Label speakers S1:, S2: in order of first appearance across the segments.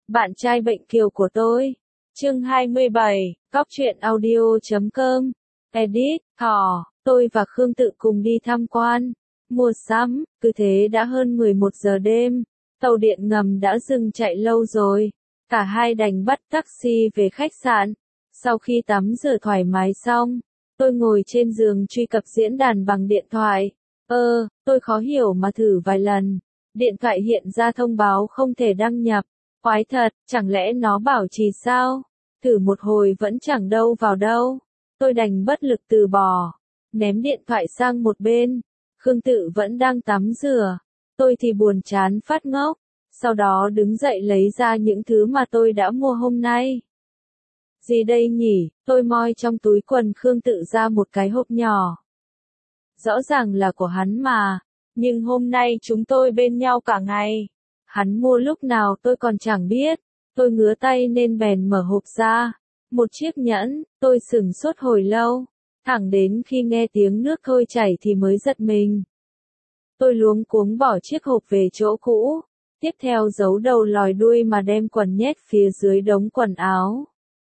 S1: Bạn trai bệnh kiều của tôi. Chương 27, Cóc truyện audio.com. Edit, Thỏ, tôi và Khương Tự cùng đi tham quan, mua sắm, cứ thế đã hơn 11 giờ đêm. Tàu điện ngầm đã dừng chạy lâu rồi. Cả hai đành bắt taxi về khách sạn. Sau khi tắm rửa thoải mái xong, tôi ngồi trên giường truy cập diễn đàn bằng điện thoại. Tôi khó hiểu mà thử vài lần. Điện thoại hiện ra thông báo không thể đăng nhập. Quái thật, chẳng lẽ nó bảo trì sao? Thử một hồi vẫn chẳng đâu vào đâu. Tôi đành bất lực từ bỏ, ném điện thoại sang một bên. Khương Tự vẫn đang tắm rửa. Tôi thì buồn chán phát ngốc. Sau đó đứng dậy lấy ra những thứ mà tôi đã mua hôm nay. Gì đây nhỉ? Tôi moi trong túi quần Khương Tự ra một cái hộp nhỏ. Rõ ràng là của hắn mà. Nhưng hôm nay chúng tôi bên nhau cả ngày. Hắn mua lúc nào tôi còn chẳng biết. Tôi ngứa tay nên bèn mở hộp ra. Một chiếc nhẫn, tôi sửng sốt hồi lâu. Thẳng đến khi nghe tiếng nước trôi chảy thì mới giật mình. Tôi luống cuống bỏ chiếc hộp về chỗ cũ. Tiếp theo giấu đầu lòi đuôi mà đem quần nhét phía dưới đống quần áo.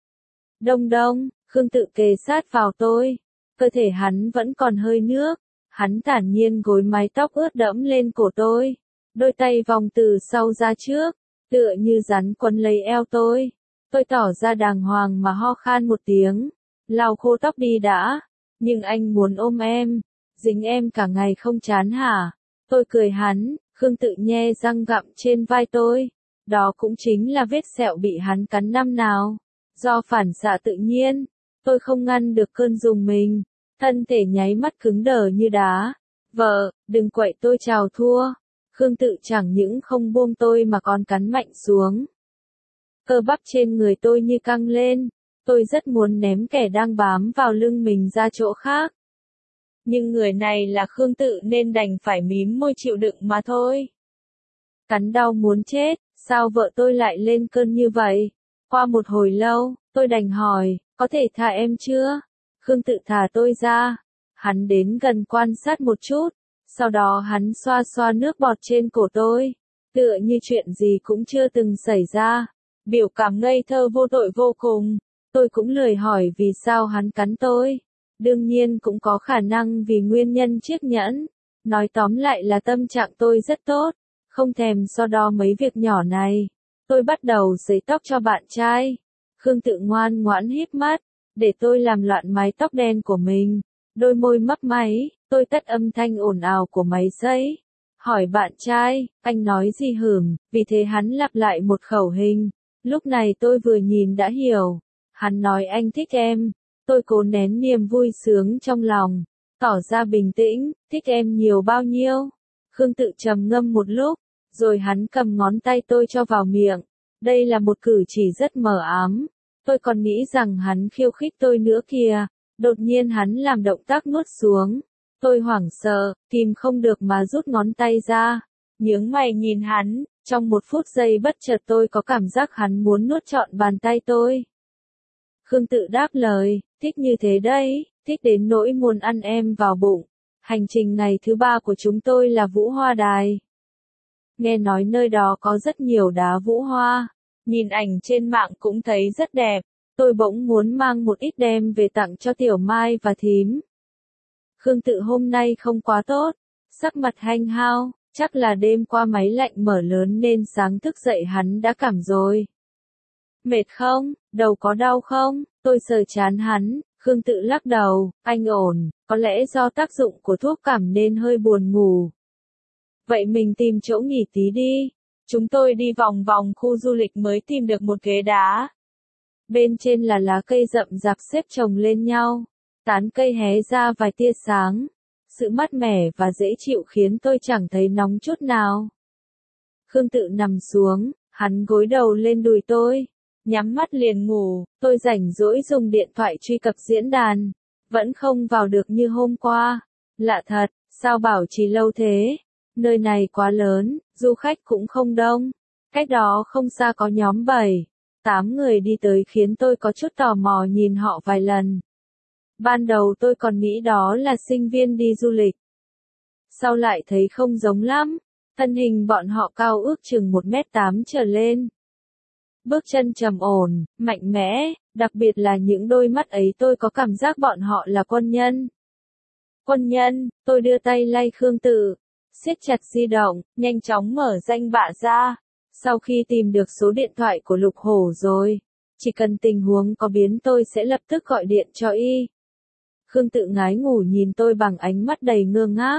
S1: Đông đông, Khương Tự kề sát vào tôi. Cơ thể hắn vẫn còn hơi nước. Hắn thản nhiên gối mái tóc ướt đẫm lên cổ tôi. Đôi tay vòng từ sau ra trước, tựa như rắn quấn lấy eo tôi. Tôi tỏ ra đàng hoàng mà ho khan một tiếng. Lau khô tóc đi đã. Nhưng anh muốn ôm em. Dính em cả ngày không chán hả? Tôi cười hắn. Khương Tự nhe răng gặm trên vai tôi. Đó cũng chính là vết sẹo bị hắn cắn năm nào. Do phản xạ tự nhiên, tôi không ngăn được cơn rùng mình. Thân thể nháy mắt cứng đờ như đá. Vợ, đừng quậy tôi chào thua. Khương Tự chẳng những không buông tôi mà còn cắn mạnh xuống. Cơ bắp trên người tôi như căng lên. Tôi rất muốn ném kẻ đang bám vào lưng mình ra chỗ khác. Nhưng người này là Khương Tự nên đành phải mím môi chịu đựng mà thôi. Cắn đau muốn chết, sao vợ tôi lại lên cơn như vậy? Qua một hồi lâu, tôi đành hỏi, có thể tha em chưa? Khương Tự thả tôi ra. Hắn đến gần quan sát một chút. Sau đó hắn xoa xoa nước bọt trên cổ tôi. Tựa như chuyện gì cũng chưa từng xảy ra. Biểu cảm ngây thơ vô tội vô cùng. Tôi cũng lười hỏi vì sao hắn cắn tôi. Đương nhiên cũng có khả năng vì nguyên nhân chiếc nhẫn. Nói tóm lại là tâm trạng tôi rất tốt. Không thèm so đo mấy việc nhỏ này. Tôi bắt đầu sấy tóc cho bạn trai. Khương Tự ngoan ngoãn híp mắt. Để tôi làm loạn mái tóc đen của mình. Đôi môi mấp máy. Tôi tắt âm thanh ồn ào của máy sấy. Hỏi bạn trai, anh nói gì hửm, vì thế hắn lặp lại một khẩu hình. Lúc này tôi vừa nhìn đã hiểu. Hắn nói anh thích em. Tôi cố nén niềm vui sướng trong lòng. Tỏ ra bình tĩnh, thích em nhiều bao nhiêu. Khương Tự trầm ngâm một lúc. Rồi hắn cầm ngón tay tôi cho vào miệng. Đây là một cử chỉ rất mờ ám. Tôi còn nghĩ rằng hắn khiêu khích tôi nữa kìa. Đột nhiên hắn làm động tác nuốt xuống. Tôi hoảng sợ, kìm không được mà rút ngón tay ra. Nhướng mày nhìn hắn, trong một phút giây bất chợt tôi có cảm giác hắn muốn nuốt trọn bàn tay tôi. Khương Tự đáp lời, thích như thế đấy, thích đến nỗi muốn ăn em vào bụng. Hành trình ngày thứ 3 của chúng tôi là Vũ Hoa Đài. Nghe nói nơi đó có rất nhiều đá vũ hoa. Nhìn ảnh trên mạng cũng thấy rất đẹp. Tôi bỗng muốn mang một ít đem về tặng cho Tiểu Mai và thím. Khương Tự hôm nay không quá tốt, sắc mặt hanh hao, chắc là đêm qua máy lạnh mở lớn nên sáng thức dậy hắn đã cảm rồi. Mệt không? Đầu có đau không? Tôi sờ trán hắn. Khương Tự lắc đầu, anh ổn, có lẽ do tác dụng của thuốc cảm nên hơi buồn ngủ. Vậy mình tìm chỗ nghỉ tí đi. Chúng tôi đi vòng vòng khu du lịch mới tìm được một ghế đá. Bên trên là lá cây rậm rạp xếp chồng lên nhau. Tán cây hé ra vài tia sáng. Sự mát mẻ và dễ chịu khiến tôi chẳng thấy nóng chút nào. Khương Tự nằm xuống, hắn gối đầu lên đùi tôi. Nhắm mắt liền ngủ, tôi rảnh rỗi dùng điện thoại truy cập diễn đàn. Vẫn không vào được như hôm qua. Lạ thật, sao bảo trì lâu thế? Nơi này quá lớn, du khách cũng không đông. Cách đó không xa có nhóm 7, 8 người đi tới khiến tôi có chút tò mò nhìn họ vài lần. Ban đầu tôi còn nghĩ đó là sinh viên đi du lịch. Sau lại thấy không giống lắm. Thân hình bọn họ cao ước chừng 1m8 trở lên. Bước chân trầm ổn, mạnh mẽ, đặc biệt là những đôi mắt ấy tôi có cảm giác bọn họ là quân nhân. Quân nhân, tôi đưa tay lay Khương Tự, siết chặt di động, nhanh chóng mở danh bạ ra. Sau khi tìm được số điện thoại của Lục Hổ rồi, chỉ cần tình huống có biến tôi sẽ lập tức gọi điện cho y. Khương Tự ngái ngủ nhìn tôi bằng ánh mắt đầy ngơ ngác.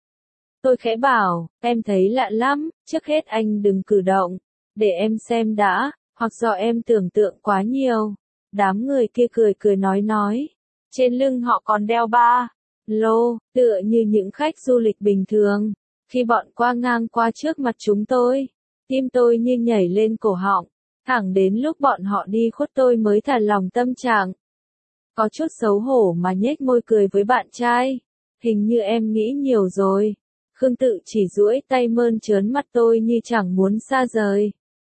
S1: Tôi khẽ bảo, em thấy lạ lắm, trước hết anh đừng cử động, để em xem đã, hoặc do em tưởng tượng quá nhiều. Đám người kia cười cười nói. Trên lưng họ còn đeo ba lô, tựa như những khách du lịch bình thường. Khi bọn qua ngang qua trước mặt chúng tôi, tim tôi như nhảy lên cổ họng, thẳng đến lúc bọn họ đi khuất tôi mới thả lòng tâm trạng. Có chút xấu hổ mà nhếch môi cười với bạn trai. Hình như em nghĩ nhiều rồi. Khương Tự chỉ duỗi tay mơn trớn mặt tôi như chẳng muốn xa rời.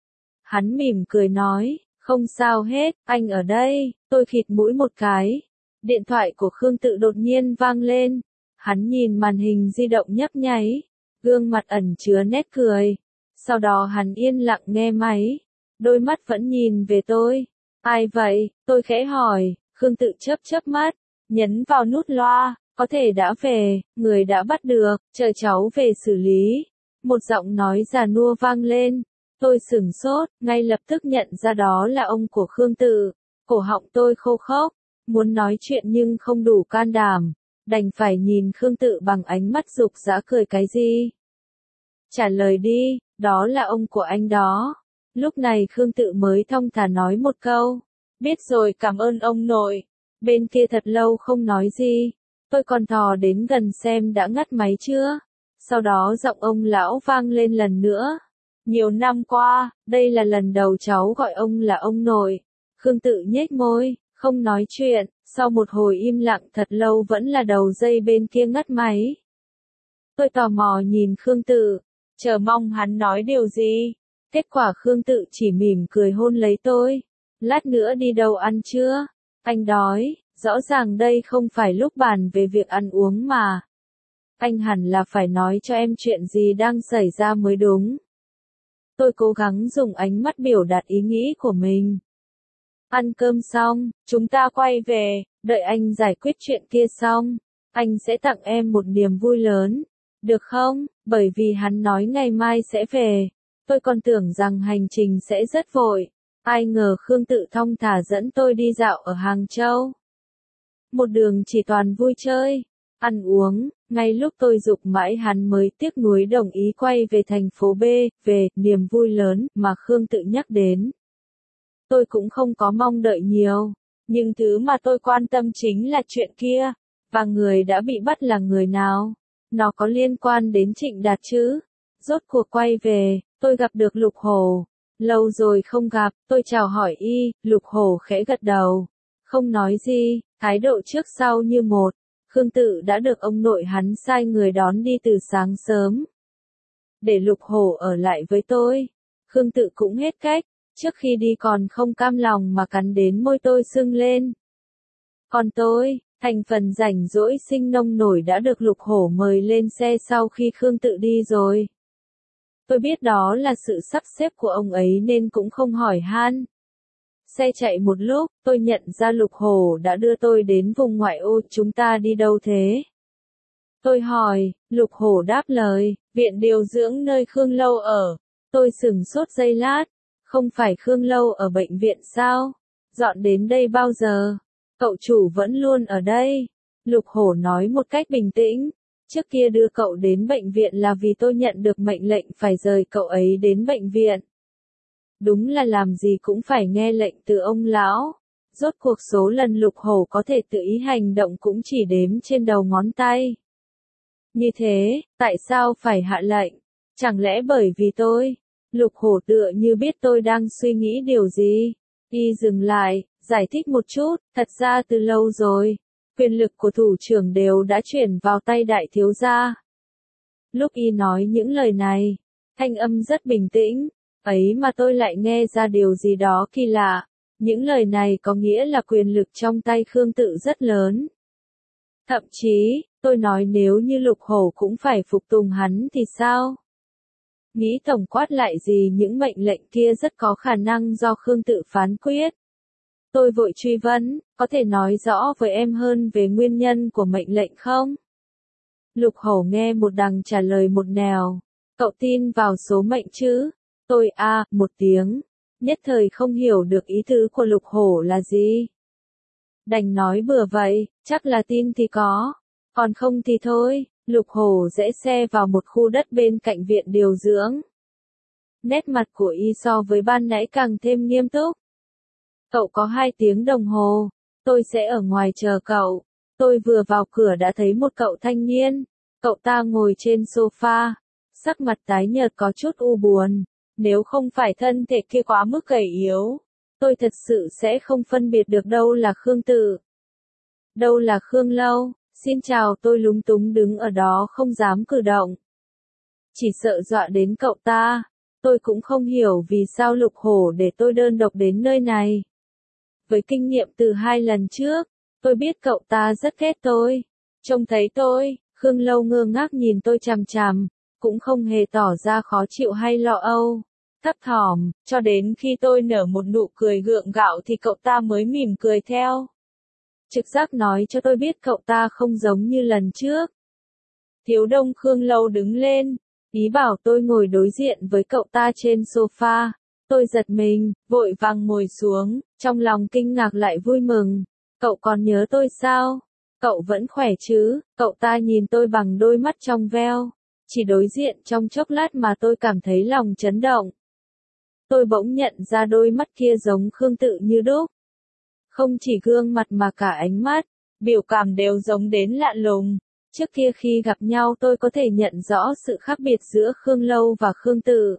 S1: Hắn mỉm cười nói, không sao hết, anh ở đây. Tôi khịt mũi một cái. Điện thoại của Khương Tự đột nhiên vang lên. Hắn nhìn màn hình di động nhấp nháy, gương mặt ẩn chứa nét cười. Sau đó hắn yên lặng nghe máy, đôi mắt vẫn nhìn về tôi. Ai vậy? Tôi khẽ hỏi. Khương Tự chớp mắt, nhấn vào nút loa, có thể đã về, người đã bắt được, chờ cháu về xử lý. Một giọng nói già nua vang lên. Tôi sửng sốt, ngay lập tức nhận ra đó là ông của Khương Tự. Cổ họng tôi khô khốc, muốn nói chuyện nhưng không đủ can đảm, đành phải nhìn Khương Tự bằng ánh mắt rục rã cười cái gì. Trả lời đi, đó là ông của anh đó. Lúc này Khương Tự mới thong thả nói một câu. Biết rồi, cảm ơn ông nội. Bên kia thật lâu không nói gì. Tôi còn thò đến gần xem đã ngắt máy chưa. Sau đó giọng ông lão vang lên lần nữa. Nhiều năm qua, đây là lần đầu cháu gọi ông là ông nội. Khương Tự nhếch môi, không nói chuyện. Sau một hồi im lặng thật lâu vẫn là đầu dây bên kia ngắt máy. Tôi tò mò nhìn Khương Tự, chờ mong hắn nói điều gì. Kết quả Khương Tự chỉ mỉm cười hôn lấy tôi. Lát nữa đi đâu ăn chưa? Anh đói, rõ ràng đây không phải lúc bàn về việc ăn uống mà. Anh hẳn là phải nói cho em chuyện gì đang xảy ra mới đúng. Tôi cố gắng dùng ánh mắt biểu đạt ý nghĩ của mình. Ăn cơm xong, chúng ta quay về, đợi anh giải quyết chuyện kia xong, anh sẽ tặng em một niềm vui lớn. Được không? Bởi vì hắn nói ngày mai sẽ về. Tôi còn tưởng rằng hành trình sẽ rất vội. Ai ngờ Khương Tự thong thả dẫn tôi đi dạo ở Hàng Châu. Một đường chỉ toàn vui chơi, ăn uống, ngay lúc tôi giục mãi hắn mới tiếc nuối đồng ý quay về thành phố B, về niềm vui lớn mà Khương Tự nhắc đến. Tôi cũng không có mong đợi nhiều, nhưng thứ mà tôi quan tâm chính là chuyện kia, và người đã bị bắt là người nào. Nó có liên quan đến Trịnh Đạt chứ? Rốt cuộc quay về, tôi gặp được Lục Hổ. Lâu rồi không gặp, tôi chào hỏi y, Lục Hổ khẽ gật đầu. Không nói gì, thái độ trước sau như một. Khương Tự đã được ông nội hắn sai người đón đi từ sáng sớm. Để Lục Hổ ở lại với tôi. Khương Tự cũng hết cách, trước khi đi còn không cam lòng mà cắn đến môi tôi sưng lên. Còn tôi, thành phần rảnh rỗi sinh nông nổi đã được Lục Hổ mời lên xe sau khi Khương Tự đi rồi. Tôi biết đó là sự sắp xếp của ông ấy nên cũng không hỏi han. Xe chạy một lúc, tôi nhận ra Lục Hổ đã đưa tôi đến vùng ngoại ô. Chúng ta đi đâu thế? Tôi hỏi, Lục Hổ đáp lời, viện điều dưỡng nơi Khương Lâu ở. Tôi sửng sốt giây lát, không phải Khương Lâu ở bệnh viện sao? Dọn đến đây bao giờ? Cậu chủ vẫn luôn ở đây. Lục Hổ nói một cách bình tĩnh. Trước kia đưa cậu đến bệnh viện là vì tôi nhận được mệnh lệnh phải rời cậu ấy đến bệnh viện. Đúng là làm gì cũng phải nghe lệnh từ ông lão. Rốt cuộc số lần Lục Hổ có thể tự ý hành động cũng chỉ đếm trên đầu ngón tay. Như thế, tại sao phải hạ lệnh? Chẳng lẽ bởi vì tôi? Lục Hổ tựa như biết tôi đang suy nghĩ điều gì. Y dừng lại, giải thích một chút, thật ra từ lâu rồi. Quyền lực của thủ trưởng đều đã chuyển vào tay đại thiếu gia. Lúc y nói những lời này, thanh âm rất bình tĩnh, ấy mà tôi lại nghe ra điều gì đó kỳ lạ. Những lời này có nghĩa là quyền lực trong tay Khương Tự rất lớn. Thậm chí, tôi nói nếu như Lục Hổ cũng phải phục tùng hắn thì sao? Nghĩ tổng quát lại gì những mệnh lệnh kia rất có khả năng do Khương Tự phán quyết. Tôi vội truy vấn, có thể nói rõ với em hơn về nguyên nhân của mệnh lệnh không? Lục Hổ nghe một đằng trả lời một nẻo. Cậu tin vào số mệnh chứ? Tôi một tiếng. Nhất thời không hiểu được ý tứ của Lục Hổ là gì. Đành nói bừa vậy, chắc là tin thì có. Còn không thì thôi. Lục Hổ rẽ xe vào một khu đất bên cạnh viện điều dưỡng. Nét mặt của y so với ban nãy càng thêm nghiêm túc. Cậu có 2 tiếng đồng hồ. Tôi sẽ ở ngoài chờ cậu. Tôi vừa vào cửa đã thấy một cậu thanh niên. Cậu ta ngồi trên sofa. Sắc mặt tái nhợt có chút u buồn. Nếu không phải thân thể kia quá mức gầy yếu, tôi thật sự sẽ không phân biệt được đâu là Khương Tự, đâu là Khương Lâu. Xin chào, tôi lúng túng đứng ở đó không dám cử động. Chỉ sợ dọa đến cậu ta. Tôi cũng không hiểu vì sao Lục Hổ để tôi đơn độc đến nơi này. Với kinh nghiệm từ 2 lần trước, tôi biết cậu ta rất ghét tôi. Trông thấy tôi, Khương Lâu ngơ ngác nhìn tôi chằm chằm, cũng không hề tỏ ra khó chịu hay lo âu, thấp thỏm, cho đến khi tôi nở một nụ cười gượng gạo thì cậu ta mới mỉm cười theo. Trực giác nói cho tôi biết cậu ta không giống như lần trước. Thiếu Đông Khương Lâu đứng lên, ý bảo tôi ngồi đối diện với cậu ta trên sofa. Tôi giật mình, vội vàng ngồi xuống, trong lòng kinh ngạc lại vui mừng. Cậu còn nhớ tôi sao? Cậu vẫn khỏe chứ? Cậu ta nhìn tôi bằng đôi mắt trong veo. Chỉ đối diện trong chốc lát mà tôi cảm thấy lòng chấn động. Tôi bỗng nhận ra đôi mắt kia giống Khương Tự như đúc. Không chỉ gương mặt mà cả ánh mắt, biểu cảm đều giống đến lạ lùng. Trước kia khi gặp nhau tôi có thể nhận rõ sự khác biệt giữa Khương Lâu và Khương Tự.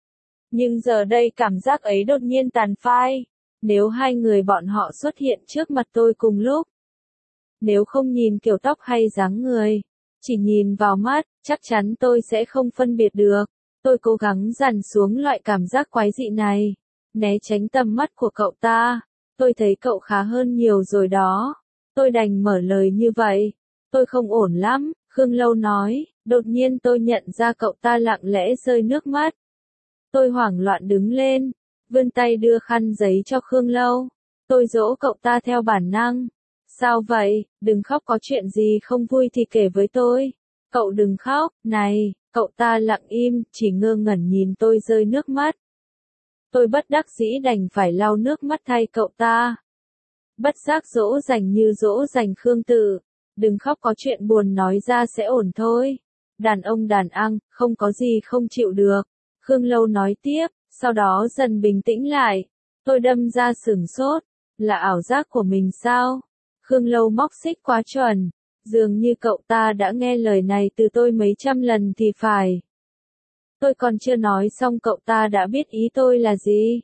S1: Nhưng giờ đây cảm giác ấy đột nhiên tàn phai. Nếu 2 người bọn họ xuất hiện trước mặt tôi cùng lúc, nếu không nhìn kiểu tóc hay dáng người, chỉ nhìn vào mắt, chắc chắn tôi sẽ không phân biệt được. Tôi cố gắng dằn xuống loại cảm giác quái dị này, né tránh tầm mắt của cậu ta. Tôi thấy cậu khá hơn nhiều rồi đó. Tôi đành mở lời như vậy. Tôi không ổn lắm, Khương Lâu nói. Đột nhiên tôi nhận ra cậu ta lặng lẽ rơi nước mắt. Tôi hoảng loạn đứng lên, vươn tay đưa khăn giấy cho Khương Lâu. Tôi dỗ cậu ta theo bản năng. Sao vậy, đừng khóc, có chuyện gì không vui thì kể với tôi. Cậu đừng khóc, này, cậu ta lặng im, chỉ ngơ ngẩn nhìn tôi rơi nước mắt. Tôi bất đắc dĩ đành phải lau nước mắt thay cậu ta. Bất giác dỗ dành như dỗ dành Khương Tự. Đừng khóc, có chuyện buồn nói ra sẽ ổn thôi. Đàn ông đàn ăn, không có gì không chịu được. Khương Lâu nói tiếp, sau đó dần bình tĩnh lại. Tôi đâm ra sửng sốt. Là ảo giác của mình sao? Khương Lâu móc xích quá chuẩn. Dường như cậu ta đã nghe lời này từ tôi mấy trăm lần thì phải. Tôi còn chưa nói xong cậu ta đã biết ý tôi là gì.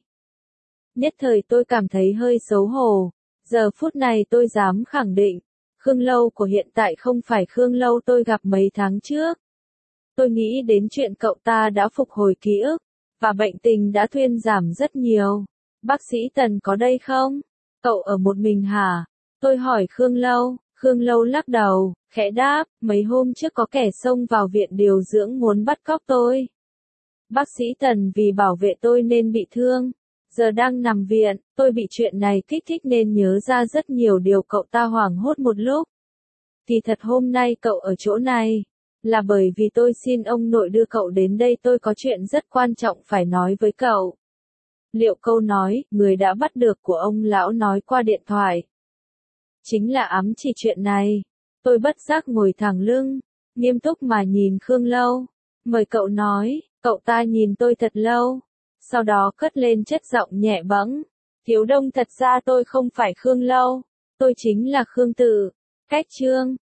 S1: Nhất thời tôi cảm thấy hơi xấu hổ. Giờ phút này tôi dám khẳng định, Khương Lâu của hiện tại không phải Khương Lâu tôi gặp mấy tháng trước. Tôi nghĩ đến chuyện cậu ta đã phục hồi ký ức, và bệnh tình đã thuyên giảm rất nhiều. Bác sĩ Tần có đây không? Cậu ở một mình hả? Tôi hỏi Khương Lâu. Khương Lâu lắc đầu, khẽ đáp, mấy hôm trước có kẻ xông vào viện điều dưỡng muốn bắt cóc tôi. Bác sĩ Tần vì bảo vệ tôi nên bị thương. Giờ đang nằm viện, tôi bị chuyện này kích thích nên nhớ ra rất nhiều điều. Cậu ta hoảng hốt một lúc. Thì thật hôm nay cậu ở chỗ này, là bởi vì tôi xin ông nội đưa cậu đến đây, tôi có chuyện rất quan trọng phải nói với cậu. Liệu câu nói, người đã bắt được của ông lão nói qua điện thoại, chính là ám chỉ chuyện này. Tôi bất giác ngồi thẳng lưng, nghiêm túc mà nhìn Khương Lâu. Mời cậu nói. Cậu ta nhìn tôi thật lâu, sau đó cất lên chất giọng nhẹ bẫng. Thiếu Đông, thật ra tôi không phải Khương Lâu, tôi chính là Khương Tự. Cách chương